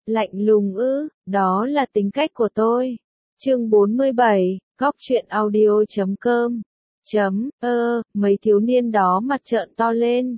Lạnh lùng ư, đó là tính cách của tôi. Chương 47, góc truyện audio.com. Mấy thiếu niên đó mặt trợn to lên,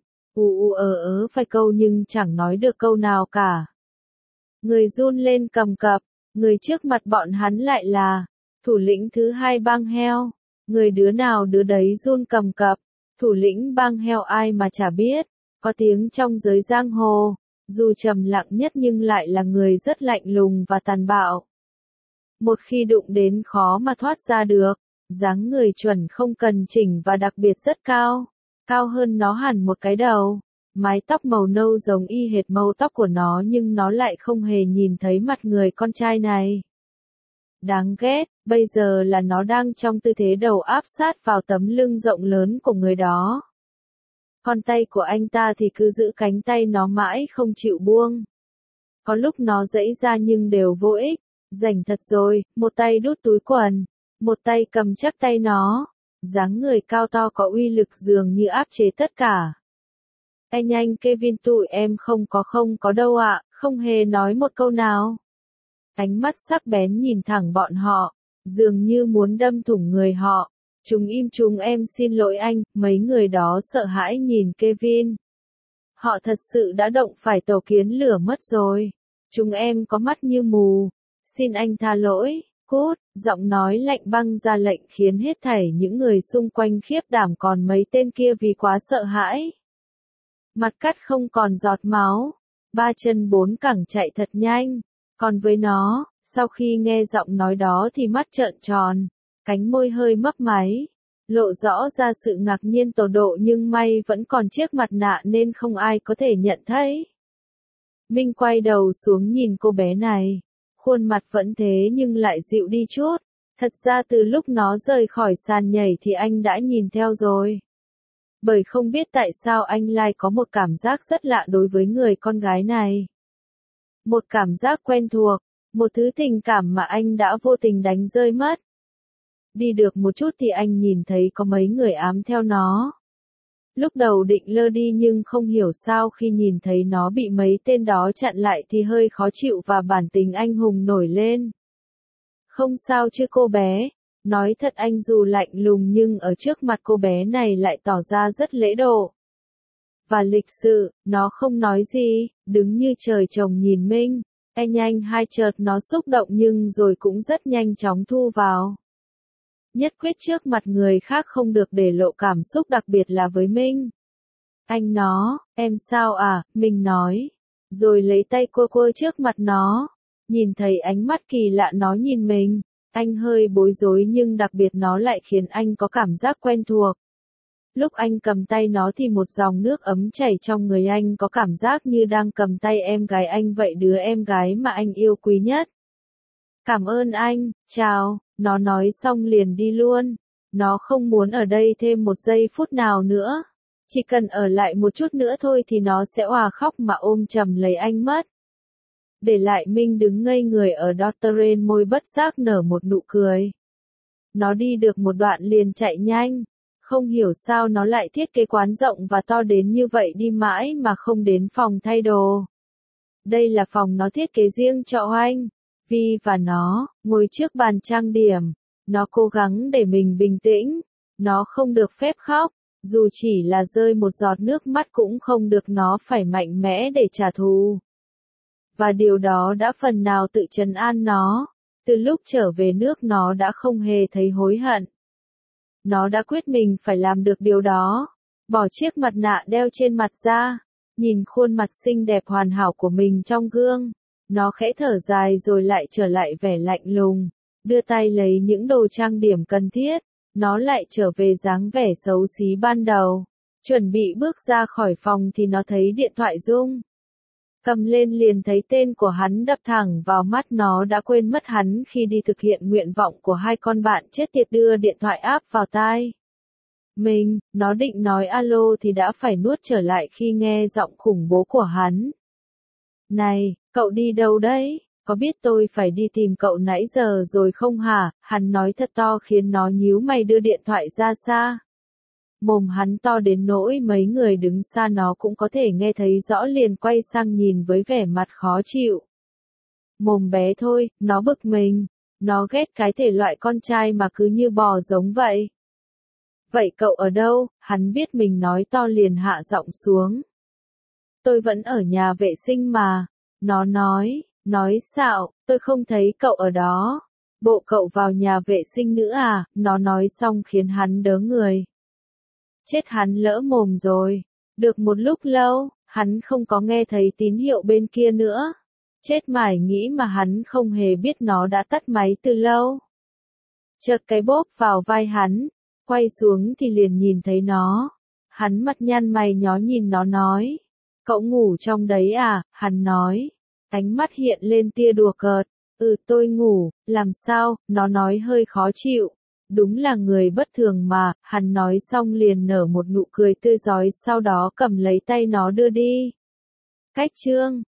vài câu nhưng chẳng nói được câu nào cả. Người run lên cầm cập, người trước mặt bọn hắn lại là thủ lĩnh thứ hai bang heo. Người đứa nào đứa đấy run cầm cập, thủ lĩnh bang heo ai mà chả biết, có tiếng trong giới giang hồ, dù trầm lặng nhất nhưng lại là người rất lạnh lùng và tàn bạo. Một khi đụng đến khó mà thoát ra được, dáng người chuẩn không cần chỉnh và đặc biệt rất cao, cao hơn nó hẳn một cái đầu. Mái tóc màu nâu giống y hệt màu tóc của nó nhưng nó lại không hề nhìn thấy mặt người con trai này. Đáng ghét, bây giờ là nó đang trong tư thế đầu áp sát vào tấm lưng rộng lớn của người đó. Con tay của anh ta thì cứ giữ cánh tay nó mãi không chịu buông. Có lúc nó giãy ra nhưng đều vô ích, rảnh thật rồi, một tay đút túi quần, một tay cầm chắc tay nó. Dáng người cao to có uy lực dường như áp chế tất cả. Anh Kevin tụi em không có đâu ạ, không hề nói một câu nào. Ánh mắt sắc bén nhìn thẳng bọn họ, dường như muốn đâm thủng người họ. Chúng em xin lỗi anh, mấy người đó sợ hãi nhìn Kevin. Họ thật sự đã động phải tổ kiến lửa mất rồi. Chúng em có mắt như mù. Xin anh tha lỗi, cút, giọng nói lạnh băng ra lệnh khiến hết thảy những người xung quanh khiếp đảm còn mấy tên kia vì quá sợ hãi. Mặt cắt không còn giọt máu, ba chân bốn cẳng chạy thật nhanh, còn với nó, sau khi nghe giọng nói đó thì mắt trợn tròn, cánh môi hơi mấp máy, lộ rõ ra sự ngạc nhiên tột độ nhưng may vẫn còn chiếc mặt nạ nên không ai có thể nhận thấy. Minh quay đầu xuống nhìn cô bé này, khuôn mặt vẫn thế nhưng lại dịu đi chút, thật ra từ lúc nó rời khỏi sàn nhảy thì anh đã nhìn theo rồi. Bởi không biết tại sao anh lại có một cảm giác rất lạ đối với người con gái này. Một cảm giác quen thuộc, một thứ tình cảm mà anh đã vô tình đánh rơi mất. Đi được một chút thì anh nhìn thấy có mấy người ám theo nó. Lúc đầu định lơ đi nhưng không hiểu sao khi nhìn thấy nó bị mấy tên đó chặn lại thì hơi khó chịu và bản tính anh hùng nổi lên. Không sao chứ cô bé. Nói thật anh dù lạnh lùng nhưng ở trước mặt cô bé này lại tỏ ra rất lễ độ. Và lịch sự, nó không nói gì, đứng như trời trồng nhìn Minh. Nhanh hai chợt nó xúc động nhưng rồi cũng rất nhanh chóng thu vào. Nhất quyết trước mặt người khác không được để lộ cảm xúc đặc biệt là với Minh. Anh nó, em sao à, Minh nói. Rồi lấy tay quơ trước mặt nó. Nhìn thấy ánh mắt kỳ lạ nó nhìn mình. Anh hơi bối rối nhưng đặc biệt nó lại khiến anh có cảm giác quen thuộc. Lúc anh cầm tay nó thì một dòng nước ấm chảy trong người anh có cảm giác như đang cầm tay em gái anh vậy, đứa em gái mà anh yêu quý nhất. Cảm ơn anh, chào, nó nói xong liền đi luôn. Nó không muốn ở đây thêm một giây phút nào nữa. Chỉ cần ở lại một chút nữa thôi thì nó sẽ òa khóc mà ôm chầm lấy anh mất. Để lại Minh đứng ngây người ở Dorteren, môi bất giác nở một nụ cười. Nó đi được một đoạn liền chạy nhanh. Không hiểu sao nó lại thiết kế quán rộng và to đến như vậy đi mãi mà không đến phòng thay đồ. Đây là phòng nó thiết kế riêng cho anh. Vi và nó, ngồi trước bàn trang điểm. Nó cố gắng để mình bình tĩnh. Nó không được phép khóc. Dù chỉ là rơi một giọt nước mắt cũng không được, nó phải mạnh mẽ để trả thù. Và điều đó đã phần nào tự trấn an nó. Từ lúc trở về nước nó đã không hề thấy hối hận. Nó đã quyết mình phải làm được điều đó. Bỏ chiếc mặt nạ đeo trên mặt ra. Nhìn khuôn mặt xinh đẹp hoàn hảo của mình trong gương. Nó khẽ thở dài rồi lại trở lại vẻ lạnh lùng. Đưa tay lấy những đồ trang điểm cần thiết. Nó lại trở về dáng vẻ xấu xí ban đầu. Chuẩn bị bước ra khỏi phòng thì nó thấy điện thoại rung. Cầm lên liền thấy tên của hắn đập thẳng vào mắt, nó đã quên mất hắn khi đi thực hiện nguyện vọng của hai con bạn chết tiệt đưa điện thoại áp vào tai. Nó định nói alo thì đã phải nuốt trở lại khi nghe giọng khủng bố của hắn. Này, cậu đi đâu đấy? Có biết tôi phải đi tìm cậu nãy giờ rồi không hả? Hắn nói thật to khiến nó nhíu mày đưa điện thoại ra xa. Mồm hắn to đến nỗi mấy người đứng xa nó cũng có thể nghe thấy rõ, liền quay sang nhìn với vẻ mặt khó chịu. Mồm bé thôi, nó bực mình. Nó ghét cái thể loại con trai mà cứ như bò giống vậy. Vậy cậu ở đâu? Hắn biết mình nói to liền hạ giọng xuống. Tôi vẫn ở nhà vệ sinh mà. Nó nói xạo, tôi không thấy cậu ở đó. Bộ cậu vào nhà vệ sinh nữa à? Nó nói xong khiến hắn đớ người. Chết hắn lỡ mồm rồi. Được một lúc lâu, hắn không có nghe thấy tín hiệu bên kia nữa. Chết mải nghĩ mà hắn không hề biết nó đã tắt máy từ lâu. Chợt cái bốp vào vai hắn, quay xuống thì liền nhìn thấy nó. Hắn mặt nhăn mày nhó nhìn nó nói. Cậu ngủ trong đấy à? Hắn nói. Ánh mắt hiện lên tia đùa cợt. Tôi ngủ, làm sao? Nó nói hơi khó chịu. Đúng là người bất thường mà, hắn nói xong liền nở một nụ cười tươi rói sau đó cầm lấy tay nó đưa đi. Cách chương